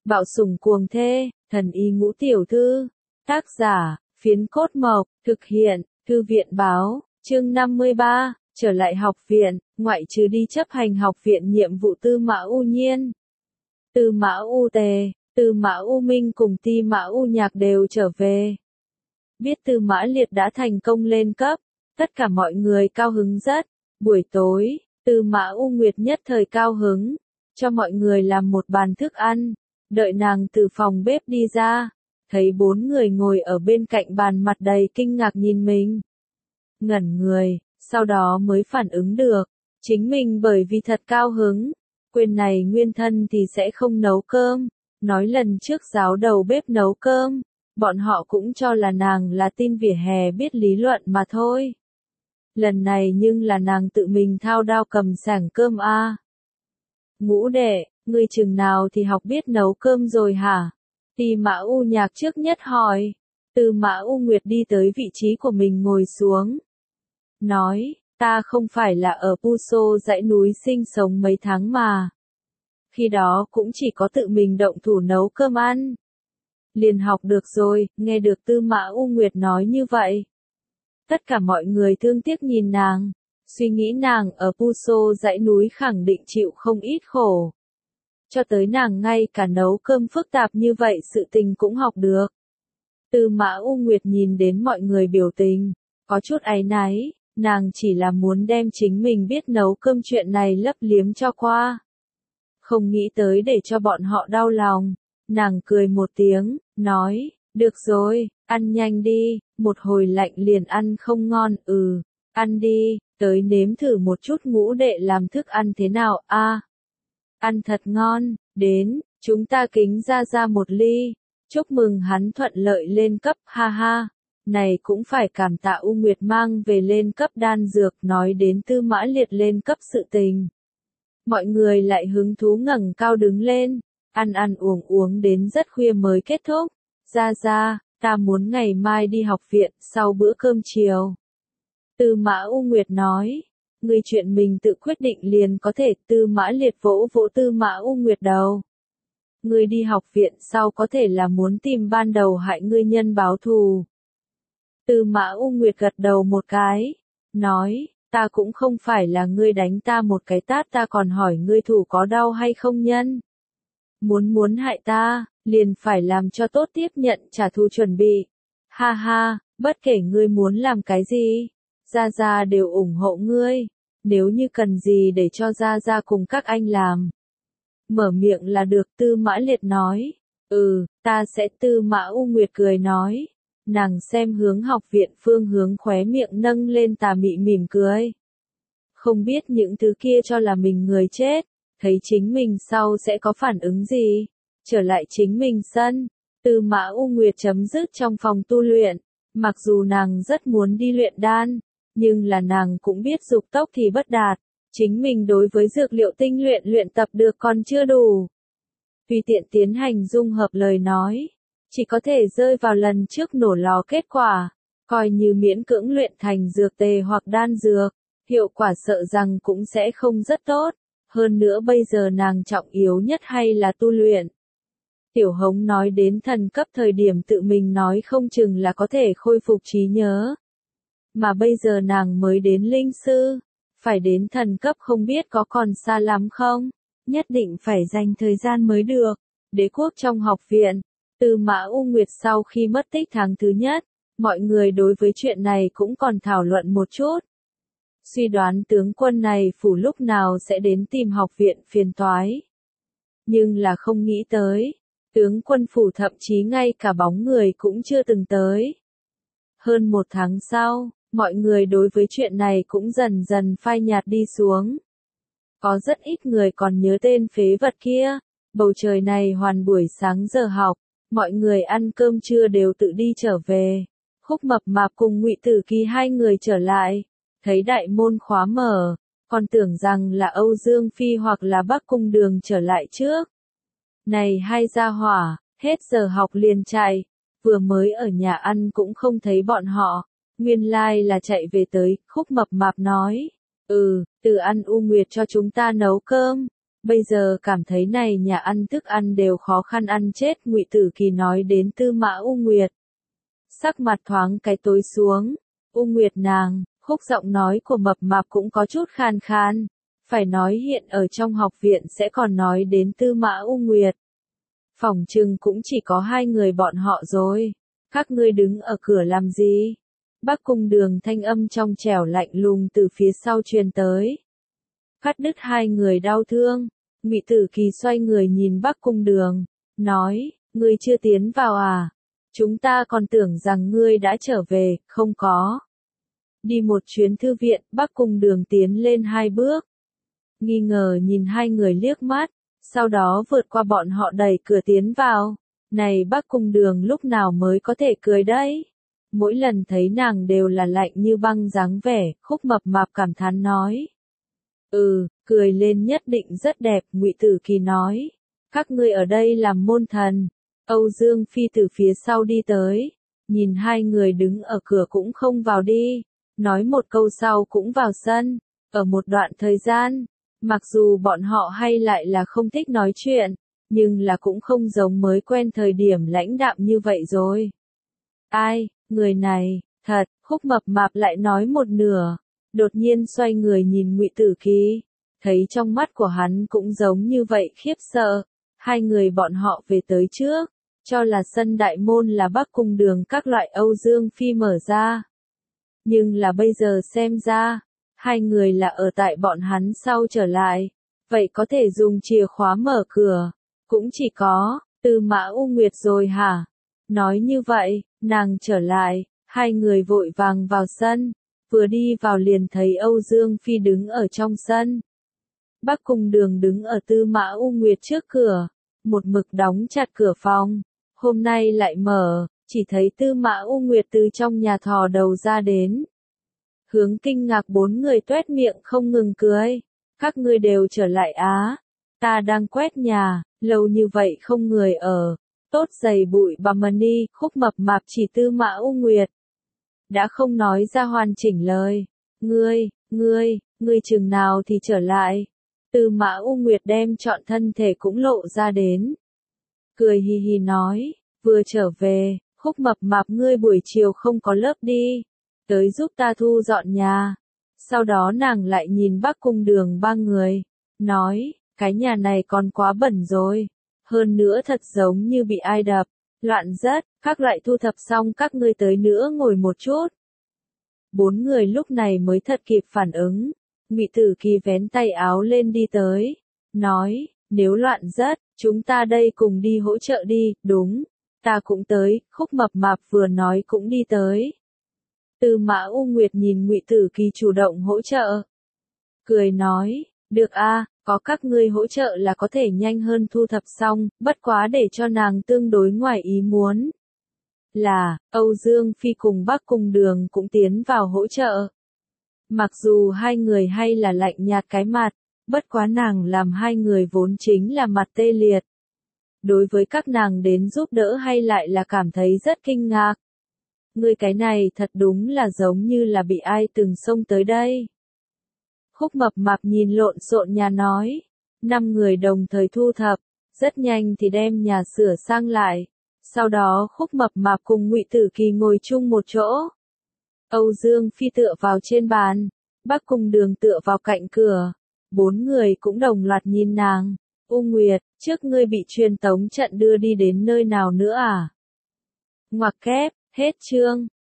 Bạo sủng cuồng thê, thần y ngũ tiểu thư. Tác giả, Phiến Cốt Mộc, thực hiện, Thư viện báo, chương 53, trở lại học viện, ngoại trừ đi chấp hành học viện nhiệm vụ Tư Mã U Nhiên. Tư Mã U Tề, Tư Mã U Minh cùng Ti Mã U Nhạc đều trở về. Biết Tư Mã Liệt đã thành công lên cấp, tất cả mọi người cao hứng rất. Buổi tối, Tư Mã U Nguyệt nhất thời cao hứng, cho mọi người làm một bàn thức ăn. Đợi nàng từ phòng bếp đi ra, thấy 4 người ngồi ở bên cạnh bàn mặt đầy kinh ngạc nhìn mình. Ngẩn người, sau đó mới phản ứng được, chính mình bởi vì thật cao hứng, quên này nguyên thân thì sẽ không nấu cơm, nói lần trước giáo đầu bếp nấu cơm, bọn họ cũng cho là nàng là tin vỉa hè biết lý luận mà thôi. Lần này nhưng là nàng tự mình thao đao cầm sảng cơm a. Ngũ đệ, ngươi chừng nào thì học biết nấu cơm rồi hả? Ti Mã U Nhạc trước nhất hỏi. Tư Mã U Nguyệt đi tới vị trí của mình ngồi xuống. Nói, ta không phải là ở Puso dãy núi sinh sống mấy tháng mà. Khi đó cũng chỉ có tự mình động thủ nấu cơm ăn. Liền học được rồi, nghe được Tư Mã U Nguyệt nói như vậy. Tất cả mọi người thương tiếc nhìn nàng, suy nghĩ nàng ở Puso dãy núi khẳng định chịu không ít khổ. Cho tới nàng ngay cả nấu cơm phức tạp như vậy sự tình cũng học được. Tư Mã U Nguyệt nhìn đến mọi người biểu tình, có chút áy náy, nàng chỉ là muốn đem chính mình biết nấu cơm chuyện này lấp liếm cho qua. Không nghĩ tới để cho bọn họ đau lòng, nàng cười một tiếng, nói, được rồi, ăn nhanh đi, một hồi lạnh liền ăn không ngon, ăn đi, tới nếm thử một chút ngũ đệ làm thức ăn thế nào, ăn thật ngon, đến, chúng ta kính ra một ly, chúc mừng hắn thuận lợi lên cấp, ha ha, này cũng phải cảm tạ U Nguyệt mang về lên cấp đan dược, nói đến Tư Mã Liệt lên cấp sự tình. Mọi người lại hứng thú ngẩng cao đứng lên, ăn uống đến rất khuya mới kết thúc, ra, ta muốn ngày mai đi học viện, sau bữa cơm chiều. Tư Mã U Nguyệt nói, ngươi chuyện mình tự quyết định liền có thể. Tư Mã Liệt vỗ vỗ Tư Mã U Nguyệt đầu. Ngươi đi học viện sau có thể là muốn tìm ban đầu hại ngươi nhân báo thù. Tư Mã U Nguyệt gật đầu một cái, nói, ta cũng không phải là ngươi đánh ta một cái tát ta còn hỏi ngươi thủ có đau hay không nhân. Muốn hại ta, liền phải làm cho tốt tiếp nhận trả thù chuẩn bị. Ha ha, bất kể ngươi muốn làm cái gì, Gia đều ủng hộ ngươi, nếu như cần gì để cho Gia cùng các anh làm. Mở miệng là được. Tư Mã Liệt nói, ta sẽ. Tư Mã U Nguyệt cười nói, nàng xem hướng học viện phương hướng khóe miệng nâng lên tà mị mỉm cười. Không biết những thứ kia cho là mình người chết, thấy chính mình sau sẽ có phản ứng gì, trở lại chính mình sân. Tư Mã U Nguyệt chấm dứt trong phòng tu luyện, mặc dù nàng rất muốn đi luyện đan, nhưng là nàng cũng biết dục tốc thì bất đạt, chính mình đối với dược liệu tinh luyện tập được còn chưa đủ. Tùy tiện tiến hành dung hợp lời nói, chỉ có thể rơi vào lần trước nổ lò kết quả, coi như miễn cưỡng luyện thành dược tề hoặc đan dược, hiệu quả sợ rằng cũng sẽ không rất tốt, hơn nữa bây giờ nàng trọng yếu nhất hay là tu luyện. Tiểu Hống nói đến thần cấp thời điểm tự mình nói không chừng là có thể khôi phục trí nhớ. Mà bây giờ nàng mới đến linh sư, phải đến thần cấp không biết có còn xa lắm không, nhất định phải dành thời gian mới được. Đế quốc trong học viện, Tư Mã U Nguyệt sau khi mất tích tháng thứ nhất, mọi người đối với chuyện này cũng còn thảo luận một chút. Suy đoán tướng quân này phủ lúc nào sẽ đến tìm học viện phiền toái. Nhưng là không nghĩ tới, tướng quân phủ thậm chí ngay cả bóng người cũng chưa từng tới. Hơn 1 tháng sau, mọi người đối với chuyện này cũng dần dần phai nhạt đi xuống. Có rất ít người còn nhớ tên phế vật kia. Bầu trời này hoàn buổi sáng giờ học, mọi người ăn cơm trưa đều tự đi trở về. Khúc Mập Mạp cùng Ngụy Tử Kỳ hai người trở lại, thấy đại môn khóa mở, còn tưởng rằng là Âu Dương Phi hoặc là Bắc Cung Đường trở lại trước. Này hai gia hỏa, hết giờ học liền chạy, vừa mới ở nhà ăn cũng không thấy bọn họ, nguyên lai là chạy về tới. Khúc Mập Mạp nói, Từ Ăn U Nguyệt cho chúng ta nấu cơm, bây giờ cảm thấy này nhà ăn thức ăn đều khó khăn ăn chết. Ngụy Tử Kỳ nói đến Tư Mã U Nguyệt. Sắc mặt thoáng cái tối xuống, U Nguyệt nàng, khúc giọng nói của mập mạp cũng có chút khan khan. Phải nói hiện ở trong học viện sẽ còn nói đến Tư Mã U Nguyệt. Phỏng chừng cũng chỉ có hai người bọn họ rồi. Các ngươi đứng ở cửa làm gì? Bắc Cung Đường thanh âm trong trẻo lạnh lùng từ phía sau truyền tới. Cắt đứt hai người đau thương. Ngụy Tử Kỳ xoay người nhìn Bắc Cung Đường, nói, ngươi chưa tiến vào à? Chúng ta còn tưởng rằng ngươi đã trở về, không có. Đi một chuyến thư viện, Bắc Cung Đường tiến lên hai bước. Nghi ngờ nhìn hai người liếc mắt, sau đó vượt qua bọn họ đẩy cửa tiến vào. Này Bắc Cung Đường lúc nào mới có thể cười đấy? Mỗi lần thấy nàng đều là lạnh như băng dáng vẻ, Khúc mập mạp cảm thán nói. Cười lên nhất định rất đẹp, Ngụy Tử Kỳ nói. Các ngươi ở đây làm môn thần. Âu Dương Phi từ phía sau đi tới, nhìn hai người đứng ở cửa cũng không vào đi, nói một câu sau cũng vào sân. Ở một đoạn thời gian, mặc dù bọn họ hay lại là không thích nói chuyện, nhưng là cũng không giống mới quen thời điểm lãnh đạm như vậy rồi. Ai, người này, thật, Khúc mập mạp lại nói một nửa, đột nhiên xoay người nhìn Ngụy Tử Kỳ, thấy trong mắt của hắn cũng giống như vậy khiếp sợ. Hai người bọn họ về tới trước, cho là sân đại môn là Bắc Cung Đường các loại Âu Dương Phi mở ra. Nhưng là bây giờ xem ra, hai người là ở tại bọn hắn sau trở lại, vậy có thể dùng chìa khóa mở cửa, cũng chỉ có Tư Mã U Nguyệt rồi hả? Nói như vậy, nàng trở lại, hai người vội vàng vào sân, vừa đi vào liền thấy Âu Dương Phi đứng ở trong sân. Bắc Cung Đường đứng ở Tư Mã U Nguyệt trước cửa, một mực đóng chặt cửa phòng, hôm nay lại mở, chỉ thấy Tư Mã U Nguyệt từ trong nhà thò đầu ra đến. Hướng kinh ngạc bốn người tuét miệng không ngừng cười, các ngươi đều trở lại á, ta đang quét nhà, lâu như vậy không người ở, tốt dày bụi bà mani, Khúc mập mạp chỉ Tư Mã U Nguyệt. Đã không nói ra hoàn chỉnh lời, ngươi chừng nào thì trở lại. Tư Mã U Nguyệt đem trọn thân thể cũng lộ ra đến. Cười hì hì nói, vừa trở về, Khúc mập mạp ngươi buổi chiều không có lớp đi, tới giúp ta thu dọn nhà. Sau đó nàng lại nhìn Bắc Cung Đường ba người, nói, cái nhà này còn quá bẩn rồi, hơn nữa thật giống như bị ai đập, loạn rất, các loại thu thập xong các ngươi tới nữa ngồi một chút. Bốn người lúc này mới thật kịp phản ứng. Ngụy Tử Kỳ vén tay áo lên đi tới, nói, nếu loạn rất, chúng ta đây cùng đi hỗ trợ đi, đúng, ta cũng tới, Khúc mập mạp vừa nói cũng đi tới. Tư Mã U Nguyệt nhìn Ngụy Tử Kỳ chủ động hỗ trợ, cười nói, được a, có các ngươi hỗ trợ là có thể nhanh hơn thu thập xong, bất quá để cho nàng tương đối ngoài ý muốn. Là, Âu Dương Phi cùng Bắc Cung Đường cũng tiến vào hỗ trợ. Mặc dù hai người hay là lạnh nhạt cái mặt, bất quá nàng làm hai người vốn chính là mặt tê liệt. Đối với các nàng đến giúp đỡ hay lại là cảm thấy rất kinh ngạc. Người cái này thật đúng là giống như là bị ai từng xông tới đây. Khúc mập mạp nhìn lộn xộn nhà nói, 5 người đồng thời thu thập, rất nhanh thì đem nhà sửa sang lại. Sau đó Khúc mập mạp cùng Ngụy Tử Kỳ ngồi chung một chỗ. Âu Dương Phi tựa vào trên bàn, Bắc Cung Đường tựa vào cạnh cửa, bốn người cũng đồng loạt nhìn nàng. U Nguyệt, trước ngươi bị truyền tống trận đưa đi đến nơi nào nữa à? Ngoặc kép, hết chương.